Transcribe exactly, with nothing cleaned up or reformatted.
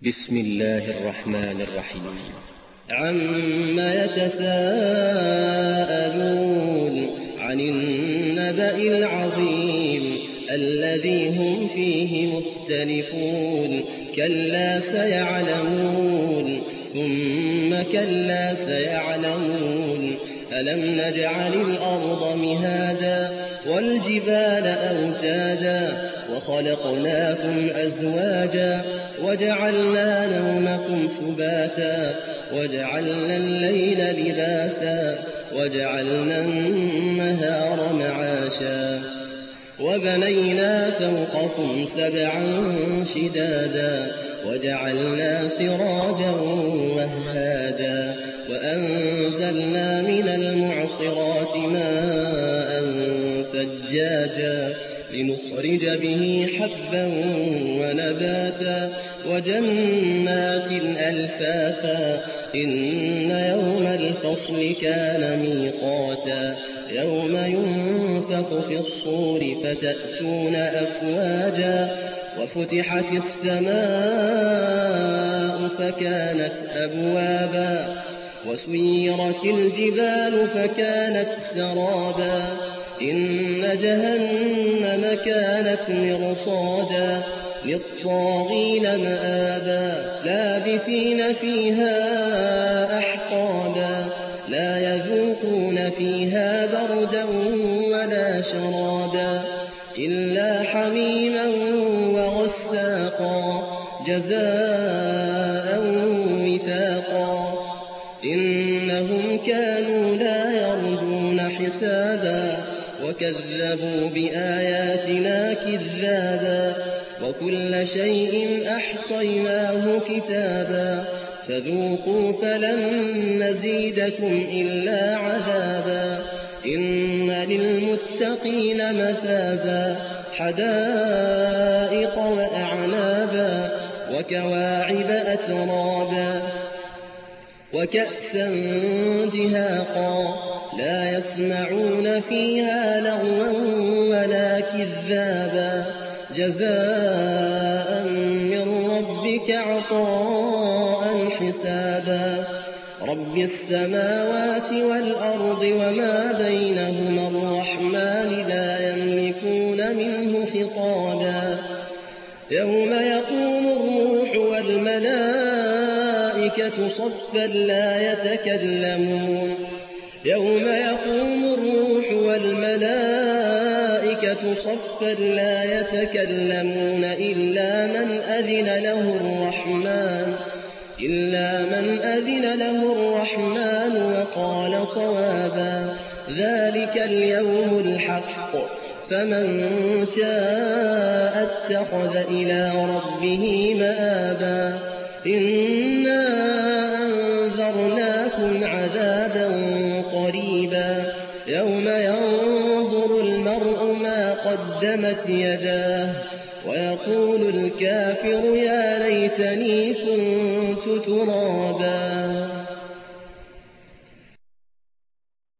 بسم الله الرحمن الرحيم. عَمَّ يَتَسَاءَلُونَ عَنِ النَّبَإِ الْعَظِيمِ الَّذِي هُمْ فِيهِ مُخْتَلِفُونَ كَلَّا سَيَعْلَمُونَ ثُمَّ كَلَّا سَيَعْلَمُونَ أَلَمْ نَجْعَلِ الْأَرْضَ مِهَادًا وَالْجِبَالَ أَوْتَادًا وَخَلَقْنَاكُمْ أَزْوَاجًا وَجَعَلْنَا نَوْمَكُمْ سُبَاتًا وَجَعَلْنَا اللَّيْلَ لِبَاسًا وَجَعَلْنَا النَّهَارَ مَعَاشًا وَبَنَيْنَا فَوْقَكُمْ سَبْعًا شِدَادًا وَجَعَلْنَا سِرَاجًا وَهَّاجًا وَأَنزَلْنَا مِنَ الْمُعْصِرَاتِ مَاءً ثَجَّاجًا لِّنُخْرِجَ بِهِ حَبًّا وَنَبَاتًا وَجَنَّاتٍ أَلْفَافًا إِنَّ يَوْمَ الْفَصْلِ كَانَ مِيقَاتًا يَوْمَ يُنفَخُ فِي الصُّورِ فَتَأْتُونَ أَفْوَاجًا وَفُتِحَتِ السَّمَاءُ فَكَانَتْ أَبْوَابًا وَسُيِّرَتِ الْجِبَالُ فَكَانَتْ سَرَابًا إِنَّ جَهَنَّمَ كَانَتْ مِرْصَادًا لِّلطَّاغِينَ مَآبًا لَّابِثِينَ فِيهَا أَحْقَابًا لَّا يَذُوقُونَ فِيهَا بَرْدًا وَلَا شَرَابًا إِلَّا حَمِيمًا وَغَسَّاقًا جَزَاءً وِفَاقًا إِنَّهُمْ كَانُوا لَا يَرْجُونَ حِسَابًا وَكَذَّبُوا بِآيَاتِنَا كِذَّابًا وَكُلَّ شَيْءٍ أَحْصَيْنَاهُ كِتَابًا فَذُوقُوا فَلَن نَّزِيدَكُمْ إِلَّا عَذَابًا إِنَّ لِلْمُتَّقِينَ مَفَازًا حَدَائِقَ وَأَعْنَابًا وَكَوَاعِبَ أَتْرَابًا وَكَأْسًا دِهَاقًا لَّا يَسْمَعُونَ فِيهَا لَغْوًا وَلَا كِذَّابًا جَزَاءً مِّن رَّبِّكَ عَطَاءً حِسَابًا رَّبِّ السَّمَاوَاتِ وَالْأَرْضِ وَمَا بَيْنَهُمَا الرَّحْمَٰنِ لَا يَمْلِكُونَ مِنْهُ خِطَابًا يَوْمَ يَقُومُ الرُّوحُ وَالْمَلَائِكَةُ صَفًّا لَّا يَتَكَلَّمُونَ يَوْمَ يَقُومُ الرُّوحُ وَالْمَلَائِكَةُ صَفًّا لَّا يَتَكَلَّمُونَ إِلَّا مَنْ أَذِنَ لَهُ الرَّحْمَٰنُ إِلَّا مَنْ أَذِنَ له الرَّحْمَٰنُ وَقَالَ صَوَابًا ذَٰلِكَ الْيَوْمُ الْحَقُّ فَمَن شَاءَ اتَّخَذَ إِلَىٰ رَبِّهِ مَآبًا إِنَّا أَنذَرْنَاكُمْ عَذَابًا قَرِيبًا يَوْمَ يَنظُرُ الْمَرْءُ مَا قَدَّمَتْ يَدَاهُ وَيَقُولُ الْكَافِرُ يَا لَيْتَنِي كُنتُ تُرَابًا